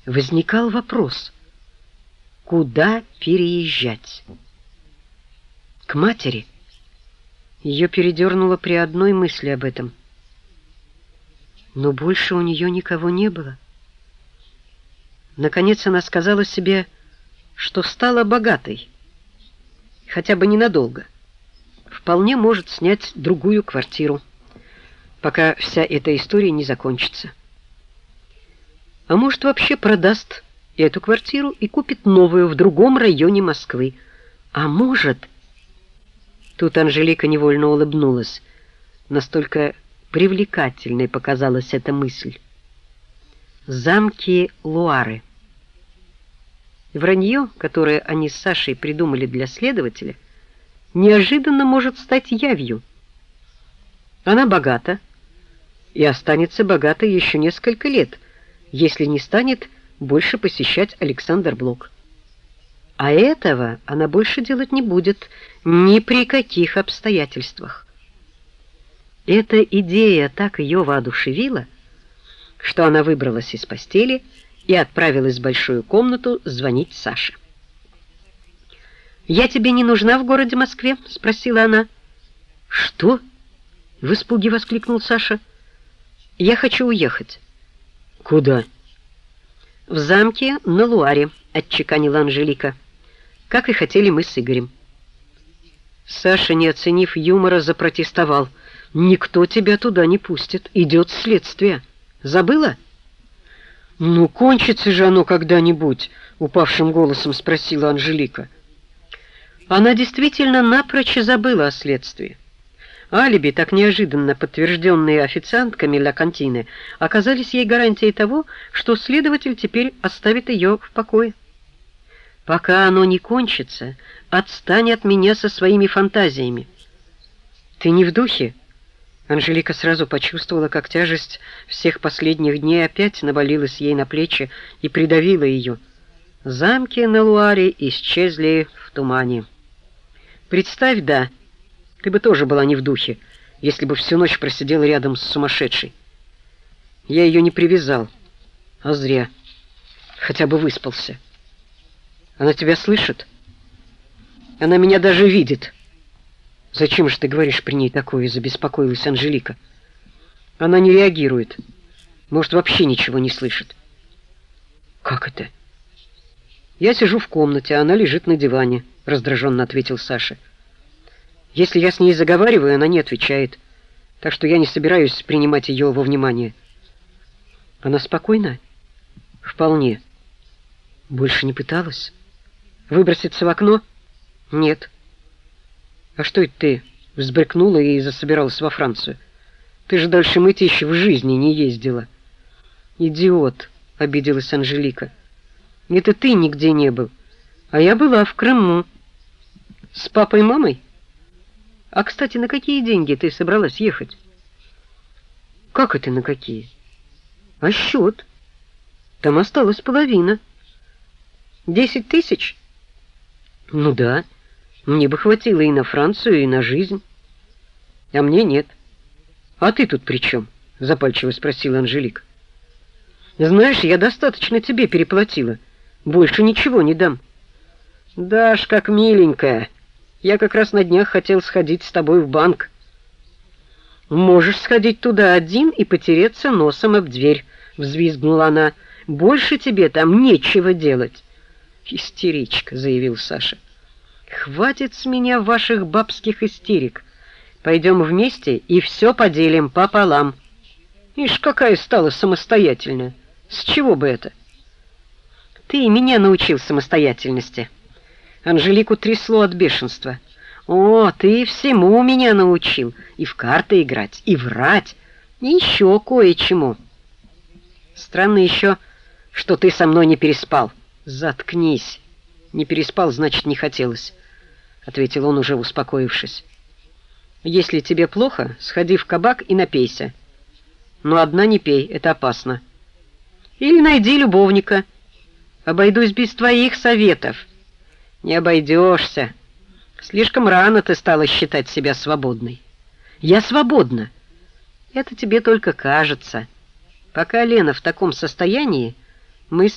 возникал вопрос: куда переезжать? К матери. Ее передернуло при одной мысли об этом. Но больше у нее никого не было. Наконец она сказала себе, что стала богатой, хотя бы ненадолго. Вполне может снять другую квартиру, пока вся эта история не закончится. А может, вообще продаст эту квартиру и купит новую в другом районе Москвы. А может... Тут Анжелика невольно улыбнулась. Настолько привлекательной показалась эта мысль. Замки Луары. Вранье, которое они с Сашей придумали для следователя, неожиданно может стать явью. Она богата и останется богатой еще несколько лет, если не станет больше посещать Александр Блок. А этого она больше делать не будет ни при каких обстоятельствах. Эта идея так ее воодушевила, что она выбралась из постели и отправилась в большую комнату звонить Саше. «Я тебе не нужна в городе Москве?» — спросила она. «Что?» — в испуге воскликнул Саша. «Я хочу уехать». «Куда?» «В замке на Луаре», — отчеканила Анжелика. «Как и хотели мы с Игорем». Саша, не оценив юмора, запротестовал. «Никто тебя туда не пустит. Идет следствие. Забыла?» «Ну, кончится же оно когда-нибудь», — упавшим голосом спросила Анжелика. Она действительно напрочь забыла о следствии. Алиби, так неожиданно подтвержденные официантками Ля Кантины, оказались ей гарантией того, что следователь теперь оставит ее в покое. «Пока оно не кончится, отстань от меня со своими фантазиями». «Ты не в духе?» Анжелика сразу почувствовала, как тяжесть всех последних дней опять навалилась ей на плечи и придавила ее. Замки на Луаре исчезли в тумане. «Представь, да, ты бы тоже была не в духе, если бы всю ночь просидела рядом с сумасшедшей. Я ее не привязал, а зря. Хотя бы выспался. Она тебя слышит? Она меня даже видит». «Зачем же ты говоришь при ней такое?» — забеспокоилась Анжелика. «Она не реагирует. Может, вообще ничего не слышит». «Как это?» «Я сижу в комнате, а она лежит на диване», — раздраженно ответил Саша. «Если я с ней заговариваю, она не отвечает, так что я не собираюсь принимать ее во внимание». «Она спокойна?» «Вполне». «Больше не пыталась? Выброситься в окно?» «Нет». «А что это ты взбрыкнула и засобиралась во Францию? Ты же дальше Мытищи в жизни не ездила». «Идиот», — обиделась Анжелика. «Это ты нигде не был, а я была в Крыму». «С папой и мамой? А, кстати, на какие деньги ты собралась ехать?» «Как это на какие?» «А счет? Там осталась половина». 10 тысяч? «Ну да. Мне бы хватило и на Францию, и на жизнь». «А мне нет». «А ты тут при чем?» — запальчиво спросила Анжелика. «Знаешь, я достаточно тебе переплатила. Больше ничего не дам». «Дашь, как миленькая. Я как раз на днях хотел сходить с тобой в банк». «Можешь сходить туда один и потереться носом об дверь», — взвизгнула она. «Больше тебе там нечего делать». «Истеричка», — заявил Саша. «Хватит с меня ваших бабских истерик. Пойдем вместе и все поделим пополам». «Ишь, какая стала самостоятельная. С чего бы это?» «Ты меня научил самостоятельности». Анжелику трясло от бешенства. «О, ты всему меня научил. И в карты играть, и врать, и еще кое-чему. Странно еще, что ты со мной не переспал». «Заткнись. Не переспал, значит, не хотелось», — ответил он, уже успокоившись. «Если тебе плохо, сходи в кабак и напейся. Но одна не пей, это опасно. Или найди любовника. Обойдусь без твоих советов». «Не обойдешься. Слишком рано ты стала считать себя свободной». «Я свободна». «Это тебе только кажется. Пока Лена в таком состоянии, мы